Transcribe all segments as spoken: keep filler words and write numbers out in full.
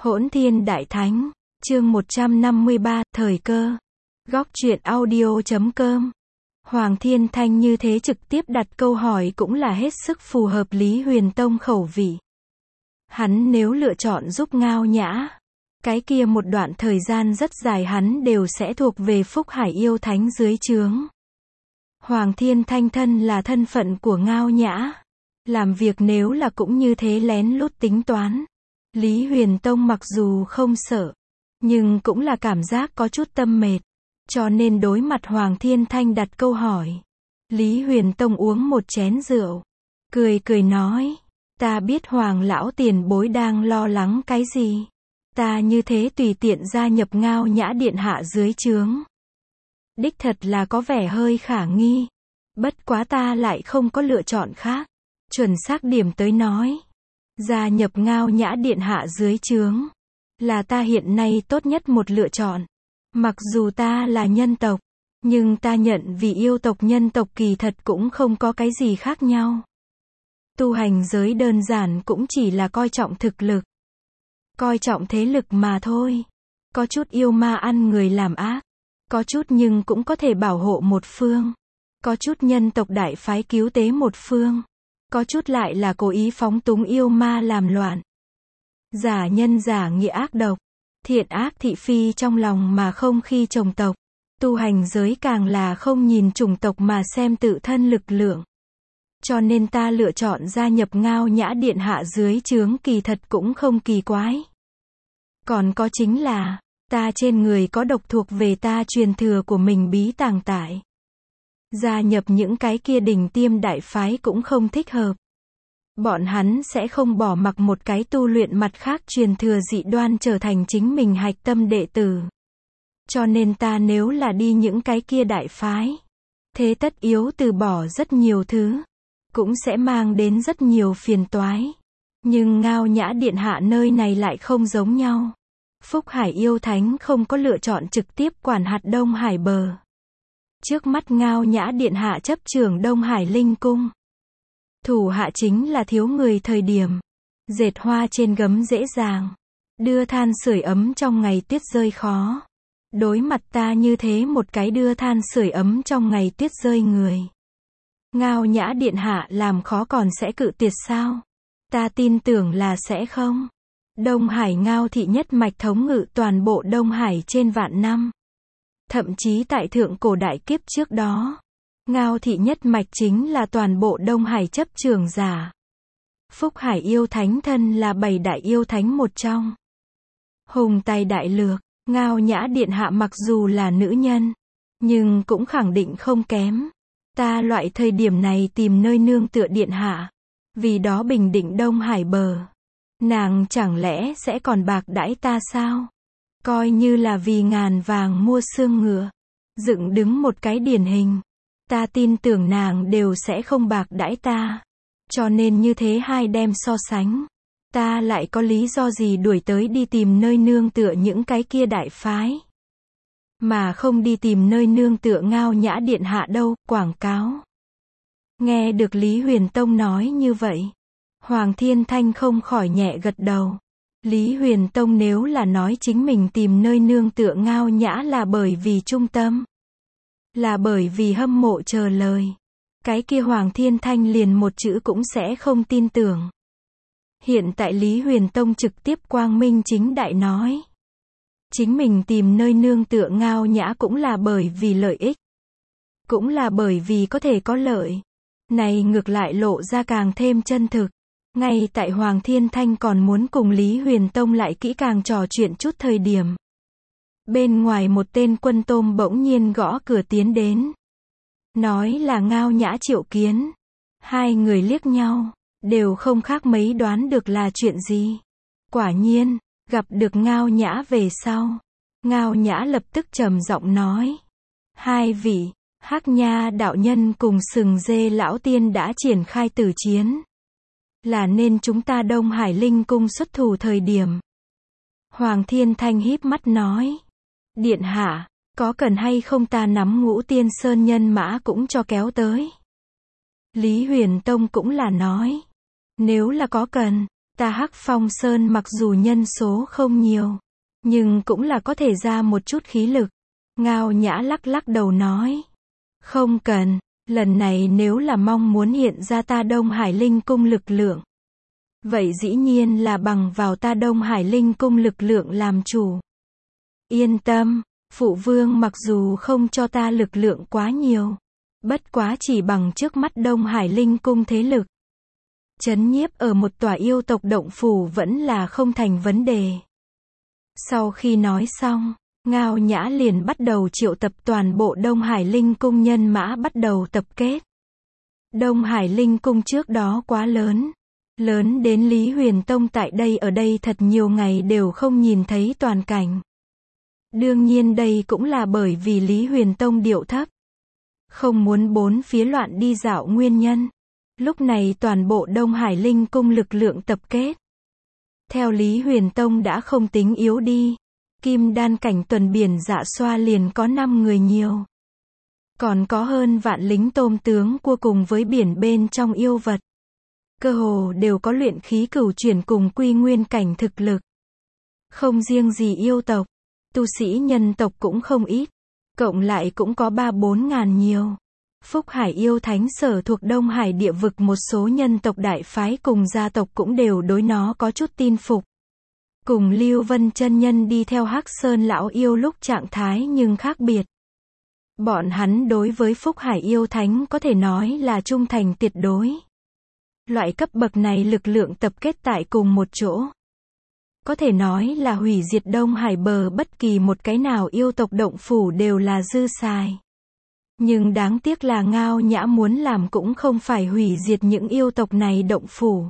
Hỗn Thiên Đại Thánh, chương một trăm năm mươi ba, thời cơ. Góc truyện audio chấm com. Hoàng Thiên Thanh như thế trực tiếp đặt câu hỏi cũng là hết sức phù hợp Lý Huyền Tông khẩu vị. Hắn nếu lựa chọn giúp Ngao Nhã, cái kia một đoạn thời gian rất dài hắn đều sẽ thuộc về Phúc Hải yêu thánh dưới trướng. Hoàng Thiên Thanh thân là thân phận của Ngao Nhã, làm việc nếu là cũng như thế lén lút tính toán. Lý Huyền Tông mặc dù không sợ, nhưng cũng là cảm giác có chút tâm mệt, cho nên đối mặt Hoàng Thiên Thanh đặt câu hỏi. Lý Huyền Tông uống một chén rượu, cười cười nói, ta biết Hoàng lão tiền bối đang lo lắng cái gì. Ta như thế tùy tiện gia nhập Ngao Nhã điện hạ dưới trướng, đích thật là có vẻ hơi khả nghi. Bất quá ta lại không có lựa chọn khác. Chuẩn xác điểm tới nói, gia nhập Ngao Nhã điện hạ dưới trướng là ta hiện nay tốt nhất một lựa chọn. Mặc dù ta là nhân tộc, nhưng ta nhận vì yêu tộc nhân tộc kỳ thật cũng không có cái gì khác nhau. Tu hành giới đơn giản cũng chỉ là coi trọng thực lực, coi trọng thế lực mà thôi. Có chút yêu ma ăn người làm ác, có chút nhưng cũng có thể bảo hộ một phương, có chút nhân tộc đại phái cứu tế một phương, có chút lại là cố ý phóng túng yêu ma làm loạn. Giả nhân giả nghĩa ác độc, thiện ác thị phi trong lòng mà không khi chồng tộc. Tu hành giới càng là không nhìn chủng tộc mà xem tự thân lực lượng. Cho nên ta lựa chọn gia nhập Ngao Nhã điện hạ dưới trướng kỳ thật cũng không kỳ quái. Còn có chính là, ta trên người có độc thuộc về ta truyền thừa của mình bí tàng tại. Gia nhập những cái kia đỉnh tiêm đại phái cũng không thích hợp. Bọn hắn sẽ không bỏ mặc một cái tu luyện mặt khác truyền thừa dị đoan trở thành chính mình hạch tâm đệ tử. Cho nên ta nếu là đi những cái kia đại phái, thế tất yếu từ bỏ rất nhiều thứ, cũng sẽ mang đến rất nhiều phiền toái. Nhưng Ngao Nhã điện hạ nơi này lại không giống nhau. Phúc Hải yêu thánh không có lựa chọn trực tiếp quản hạt Đông Hải bờ. Trước mắt Ngao Nhã điện hạ chấp trưởng Đông Hải Linh Cung. Thủ hạ chính là thiếu người thời điểm. Dệt hoa trên gấm dễ dàng, đưa than sưởi ấm trong ngày tuyết rơi khó. Đối mặt ta như thế một cái đưa than sưởi ấm trong ngày tuyết rơi người, Ngao Nhã điện hạ làm khó còn sẽ cự tuyệt sao? Ta tin tưởng là sẽ không. Đông Hải Ngao thị nhất mạch thống ngự toàn bộ Đông Hải trên vạn năm. Thậm chí tại thượng cổ đại kiếp trước đó, Ngao thị nhất mạch chính là toàn bộ Đông Hải chấp trưởng giả. Phúc Hải yêu thánh thân là bảy đại yêu thánh một trong. Hùng tài đại lược, Ngao Nhã điện hạ mặc dù là nữ nhân, nhưng cũng khẳng định không kém. Ta loại thời điểm này tìm nơi nương tựa điện hạ, vì đó bình định Đông Hải bờ. Nàng chẳng lẽ sẽ còn bạc đãi ta sao? Coi như là vì ngàn vàng mua xương ngựa, dựng đứng một cái điển hình. Ta tin tưởng nàng đều sẽ không bạc đãi ta. Cho nên như thế hai đem so sánh, ta lại có lý do gì đuổi tới đi tìm nơi nương tựa những cái kia đại phái, mà không đi tìm nơi nương tựa Ngao Nhã điện hạ đâu, quảng cáo. Nghe được Lý Huyền Tông nói như vậy, Hoàng Thiên Thanh không khỏi nhẹ gật đầu. Lý Huyền Tông nếu là nói chính mình tìm nơi nương tựa Ngao Nhã là bởi vì trung tâm, là bởi vì hâm mộ chờ lời, cái kia Hoàng Thiên Thanh liền một chữ cũng sẽ không tin tưởng. Hiện tại Lý Huyền Tông trực tiếp quang minh chính đại nói, chính mình tìm nơi nương tựa Ngao Nhã cũng là bởi vì lợi ích, cũng là bởi vì có thể có lợi. Này ngược lại lộ ra càng thêm chân thực. Ngay tại Hoàng Thiên Thanh còn muốn cùng Lý Huyền Tông lại kỹ càng trò chuyện chút thời điểm, bên ngoài một tên quân tôm bỗng nhiên gõ cửa tiến đến, nói là Ngao Nhã triệu kiến. Hai người liếc nhau, đều không khác mấy đoán được là chuyện gì. Quả nhiên, gặp được Ngao Nhã về sau, Ngao Nhã lập tức trầm giọng nói, hai vị, Hắc Nha đạo nhân cùng Sừng Dê lão tiên đã triển khai tử chiến, là nên chúng ta Đông Hải Linh Cung xuất thủ thời điểm. Hoàng Thiên Thanh híp mắt nói, điện hạ, có cần hay không ta nắm Ngũ Tiên Sơn nhân mã cũng cho kéo tới. Lý Huyền Tông cũng là nói, nếu là có cần, Ta Hắc Phong Sơn mặc dù nhân số không nhiều, nhưng cũng là có thể ra một chút khí lực. Ngao Nhã lắc lắc đầu nói. Không cần, lần này nếu là mong muốn hiện ra ta Đông Hải Linh Cung lực lượng, vậy dĩ nhiên là bằng vào ta Đông Hải Linh Cung lực lượng làm chủ. Yên tâm, phụ vương mặc dù không cho ta lực lượng quá nhiều, bất quá chỉ bằng trước mắt Đông Hải Linh Cung thế lực, trấn nhiếp ở một tòa yêu tộc động phủ vẫn là không thành vấn đề. Sau khi nói xong, Ngao Nhã liền bắt đầu triệu tập toàn bộ Đông Hải Linh Cung nhân mã bắt đầu tập kết. Đông Hải Linh Cung trước đó quá lớn, lớn đến Lý Huyền Tông tại đây ở đây thật nhiều ngày đều không nhìn thấy toàn cảnh. Đương nhiên đây cũng là bởi vì Lý Huyền Tông điệu thấp, không muốn bốn phía loạn đi dạo nguyên nhân. Lúc này toàn bộ Đông Hải Linh Cung lực lượng tập kết. Theo Lý Huyền Tông đã không tính yếu đi. Kim đan cảnh tuần biển dạ xoa liền có năm người nhiều. Còn có hơn vạn lính tôm tướng cua cùng với biển bên trong yêu vật. Cơ hồ đều có luyện khí cửu chuyển cùng quy nguyên cảnh thực lực. Không riêng gì yêu tộc, tu sĩ nhân tộc cũng không ít. Cộng lại cũng có ba bốn ngàn nhiều. Phúc Hải yêu thánh sở thuộc Đông Hải địa vực một số nhân tộc đại phái cùng gia tộc cũng đều đối nó có chút tin phục. Cùng Lưu Vân chân nhân đi theo Hắc Sơn lão yêu lúc trạng thái nhưng khác biệt. Bọn hắn đối với Phúc Hải yêu thánh có thể nói là trung thành tuyệt đối. Loại cấp bậc này lực lượng tập kết tại cùng một chỗ, có thể nói là hủy diệt Đông Hải bờ bất kỳ một cái nào yêu tộc động phủ đều là dư xài. Nhưng đáng tiếc là Ngao Nhã muốn làm cũng không phải hủy diệt những yêu tộc này động phủ,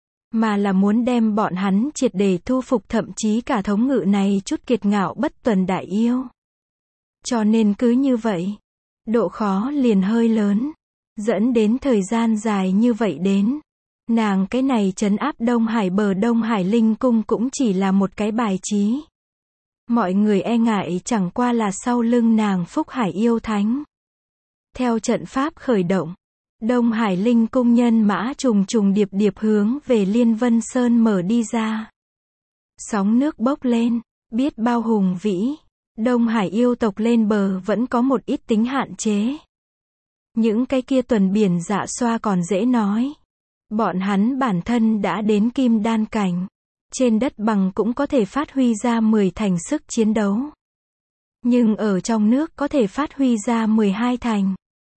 mà là muốn đem bọn hắn triệt để thu phục, thậm chí cả thống ngự này chút kiệt ngạo bất tuần đại yêu. Cho nên cứ như vậy, độ khó liền hơi lớn, dẫn đến thời gian dài như vậy đến. Nàng cái này trấn áp Đông Hải bờ Đông Hải Linh Cung cũng chỉ là một cái bài trí. Mọi người e ngại chẳng qua là sau lưng nàng Phúc Hải yêu thánh. Theo trận pháp khởi động, Đông Hải Linh Cung nhân mã trùng trùng điệp điệp hướng về Liên Vân Sơn mở đi ra. Sóng nước bốc lên, biết bao hùng vĩ. Đông Hải yêu tộc lên bờ vẫn có một ít tính hạn chế. Những cái kia tuần biển dạ xoa còn dễ nói. Bọn hắn bản thân đã đến kim đan cảnh. Trên đất bằng cũng có thể phát huy ra mười thành sức chiến đấu. Nhưng ở trong nước có thể phát huy ra mười hai thành.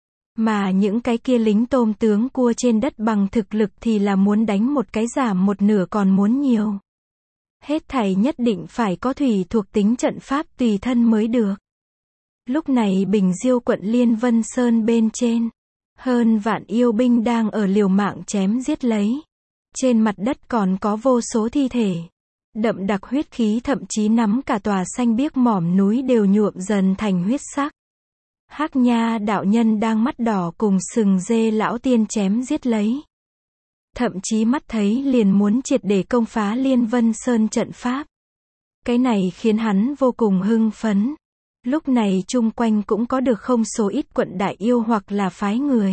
Mà những cái kia lính tôm tướng cua trên đất bằng thực lực thì là muốn đánh một cái giảm một nửa còn muốn nhiều. Hết thảy nhất định phải có thủy thuộc tính trận pháp tùy thân mới được. Lúc này Bình Diêu quận Liên Vân Sơn bên trên, hơn vạn yêu binh đang ở liều mạng chém giết lấy. Trên mặt đất còn có vô số thi thể. Đậm đặc huyết khí thậm chí nắm cả tòa xanh biếc mỏm núi đều nhuộm dần thành huyết sắc. Hắc Nha đạo nhân đang mắt đỏ cùng Sừng Dê lão tiên chém giết lấy. Thậm chí mắt thấy liền muốn triệt để công phá Liên Vân Sơn trận pháp. Cái này khiến hắn vô cùng hưng phấn. Lúc này chung quanh cũng có được không số ít quận đại yêu hoặc là phái người,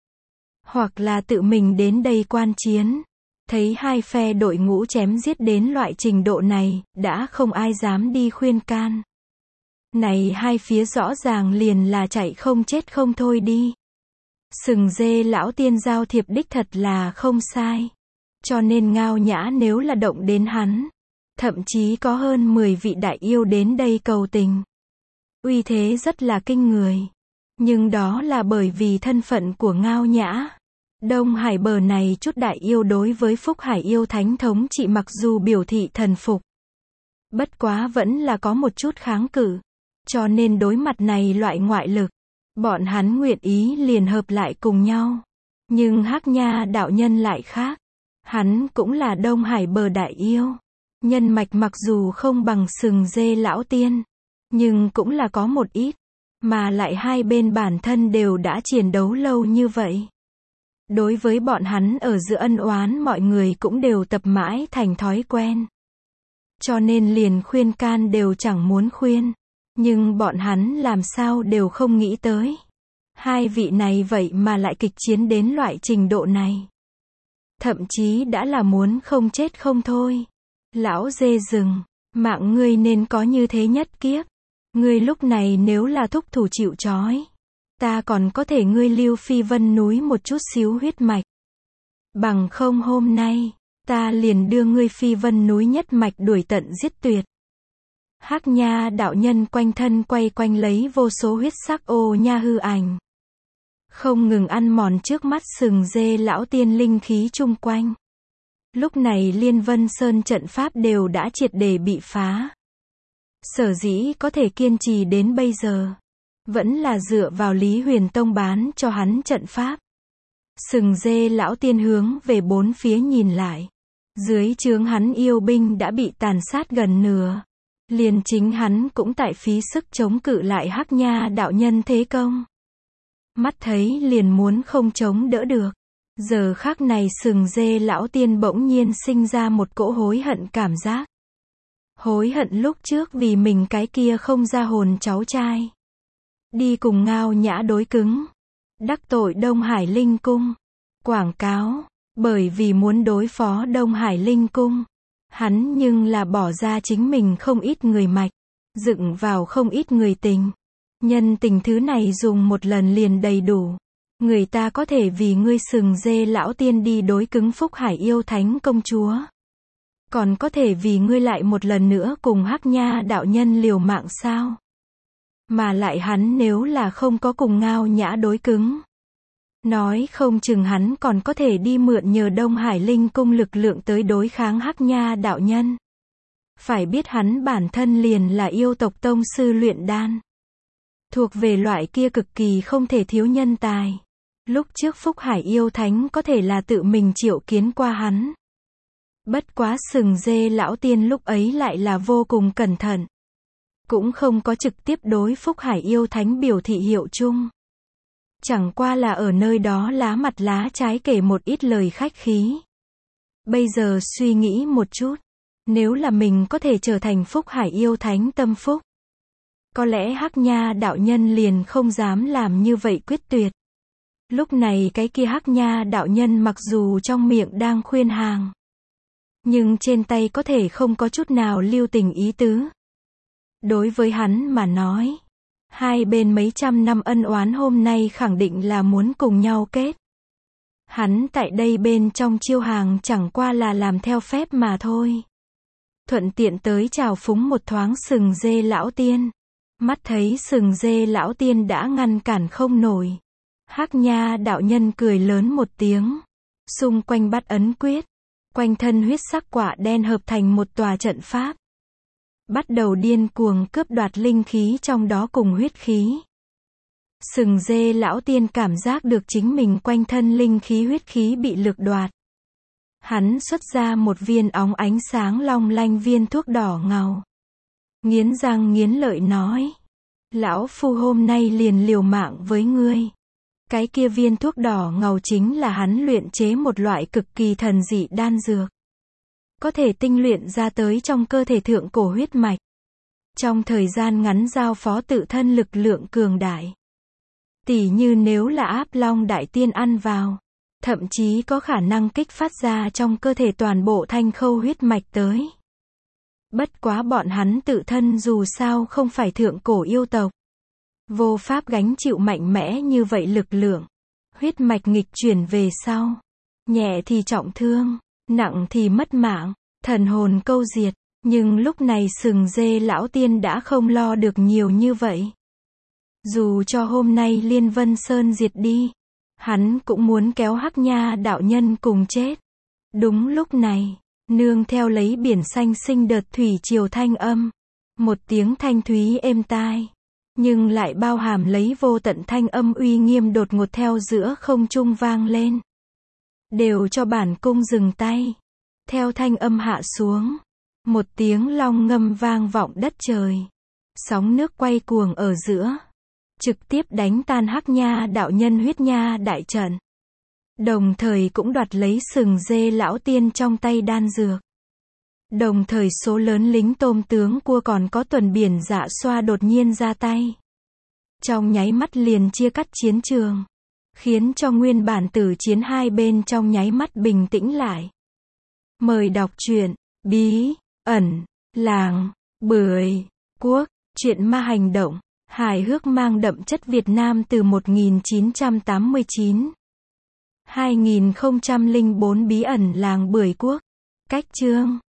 hoặc là tự mình đến đây quan chiến. Thấy hai phe đội ngũ chém giết đến loại trình độ này, đã không ai dám đi khuyên can. Này hai phía rõ ràng liền là chạy không chết không thôi đi. Sừng Dê lão tiên giao thiệp đích thật là không sai. Cho nên Ngao Nhã nếu là động đến hắn, thậm chí có hơn mười vị đại yêu đến đây cầu tình. Uy thế rất là kinh người. Nhưng đó là bởi vì thân phận của Ngao Nhã. Đông Hải bờ này chút đại yêu đối với Phúc Hải yêu thánh thống trị mặc dù biểu thị thần phục, bất quá vẫn là có một chút kháng cự. Cho nên đối mặt này loại ngoại lực, bọn hắn nguyện ý liền hợp lại cùng nhau. Nhưng Hắc Nha đạo nhân lại khác. Hắn cũng là Đông Hải bờ đại yêu. Nhân mạch mặc dù không bằng Sừng Dê lão tiên, nhưng cũng là có một ít. Mà lại hai bên bản thân đều đã chiến đấu lâu như vậy. Đối với bọn hắn ở giữa ân oán mọi người cũng đều tập mãi thành thói quen. Cho nên liền khuyên can đều chẳng muốn khuyên. Nhưng bọn hắn làm sao đều không nghĩ tới. Hai vị này vậy mà lại kịch chiến đến loại trình độ này. thậm chí đã là muốn không chết không thôi. Lão dê rừng, mạng ngươi nên có như thế nhất kiếp. Ngươi lúc này nếu là thúc thủ chịu trói, ta còn có thể ngươi Lưu Phi Vân núi một chút xíu huyết mạch. Bằng không hôm nay, ta liền đưa ngươi Phi Vân núi nhất mạch đuổi tận giết tuyệt. Hắc Nha đạo nhân quanh thân quay quanh lấy vô số huyết sắc ô nha hư ảnh, không ngừng ăn mòn trước mắt sừng dê lão tiên linh khí chung quanh. Lúc này Liên Vân Sơn trận pháp đều đã triệt để bị phá. Sở dĩ có thể kiên trì đến bây giờ, vẫn là dựa vào Lý Huyền Tông bán cho hắn trận pháp. Sừng dê lão tiên hướng về bốn phía nhìn lại. Dưới trướng hắn yêu binh đã bị tàn sát gần nửa. Liền chính hắn cũng tại phí sức chống cự lại Hắc Nha đạo nhân thế công. Mắt thấy liền muốn không chống đỡ được. Giờ khắc này sừng dê lão tiên bỗng nhiên sinh ra một cỗ hối hận cảm giác. Hối hận lúc trước vì mình cái kia không ra hồn cháu trai. Đi cùng Ngao Nhã đối cứng. Đắc tội Đông Hải Linh Cung. Quảng cáo, bởi vì muốn đối phó Đông Hải Linh Cung. Hắn nhưng là bỏ ra chính mình không ít người mạch. Dựng vào không ít người tình. Nhân tình thứ này dùng một lần liền đầy đủ. Người ta có thể vì ngươi sừng dê lão tiên đi đối cứng Phúc Hải yêu thánh công chúa. Còn có thể vì ngươi lại một lần nữa cùng Hắc Nha đạo nhân liều mạng sao? Mà lại hắn nếu là không có cùng Ngao Nhã đối cứng. Nói không chừng hắn còn có thể đi mượn nhờ Đông Hải Linh Cung lực lượng tới đối kháng Hắc Nha đạo nhân. Phải biết hắn bản thân liền là yêu tộc tông sư luyện đan. Thuộc về loại kia cực kỳ không thể thiếu nhân tài. Lúc trước Phúc Hải yêu thánh có thể là tự mình triệu kiến qua hắn. Bất quá sừng dê lão tiên lúc ấy lại là vô cùng cẩn thận. Cũng không có trực tiếp đối Phúc Hải yêu thánh biểu thị hiệu chung. Chẳng qua là ở nơi đó lá mặt lá trái kể một ít lời khách khí. Bây giờ suy nghĩ một chút. Nếu là mình có thể trở thành Phúc Hải yêu thánh tâm phúc. Có lẽ Hắc Nha đạo nhân liền không dám làm như vậy quyết tuyệt. Lúc này cái kia Hắc Nha đạo nhân mặc dù trong miệng đang khuyên hàng. Nhưng trên tay có thể không có chút nào lưu tình ý tứ. Đối với hắn mà nói. Hai bên mấy trăm năm ân oán hôm nay khẳng định là muốn cùng nhau kết. Hắn tại đây bên trong chiêu hàng chẳng qua là làm theo phép mà thôi. Thuận tiện tới chào phúng một thoáng sừng dê lão tiên. Mắt thấy sừng dê lão tiên đã ngăn cản không nổi. Hắc Nha đạo nhân cười lớn một tiếng. Xung quanh bắt ấn quyết. Quanh thân huyết sắc quả đen hợp thành một tòa trận pháp. Bắt đầu điên cuồng cướp đoạt linh khí trong đó cùng huyết khí. Sừng dê lão tiên cảm giác được chính mình quanh thân linh khí huyết khí bị lược đoạt. Hắn xuất ra một viên óng ánh sáng long lanh viên thuốc đỏ ngầu. Nghiến răng nghiến lợi nói. Lão phu hôm nay liền liều mạng với ngươi. Cái kia viên thuốc đỏ ngầu chính là hắn luyện chế một loại cực kỳ thần dị đan dược. Có thể tinh luyện ra tới trong cơ thể thượng cổ huyết mạch. Trong thời gian ngắn giao phó tự thân lực lượng cường đại. Tỉ như nếu là áp long đại tiên ăn vào. Thậm chí có khả năng kích phát ra trong cơ thể toàn bộ thanh khâu huyết mạch tới. Bất quá bọn hắn tự thân dù sao không phải thượng cổ yêu tộc. Vô pháp gánh chịu mạnh mẽ như vậy lực lượng. Huyết mạch nghịch chuyển về sau. Nhẹ thì trọng thương, nặng thì mất mạng, thần hồn câu diệt. Nhưng lúc này sừng dê lão tiên đã không lo được nhiều như vậy. Dù cho hôm nay Liên Vân Sơn diệt đi. Hắn cũng muốn kéo Hắc Nha đạo nhân cùng chết. Đúng lúc này, nương theo lấy biển xanh sinh đợt thủy triều thanh âm. Một tiếng thanh thúy êm tai. Nhưng lại bao hàm lấy vô tận thanh âm uy nghiêm đột ngột theo giữa không trung vang lên. Đều cho bản cung dừng tay. Theo thanh âm hạ xuống. Một tiếng long ngâm vang vọng đất trời. Sóng nước quay cuồng ở giữa. Trực tiếp đánh tan Hắc Nha đạo nhân huyết nha đại trận. Đồng thời cũng đoạt lấy sừng dê lão tiên trong tay đan dược. Đồng thời số lớn lính tôm tướng cua còn có tuần biển dạ xoa đột nhiên ra tay. Trong nháy mắt liền chia cắt chiến trường. khiến cho nguyên bản tử chiến hai bên trong nháy mắt bình tĩnh lại. Mời đọc truyện Bí ẩn làng Bưởi Quốc, truyện ma hành động, hài hước mang đậm chất Việt Nam từ một nghìn chín trăm tám mươi chín đến hai nghìn không trăm lẻ bốn. Bí ẩn làng Bưởi Quốc. Cách chương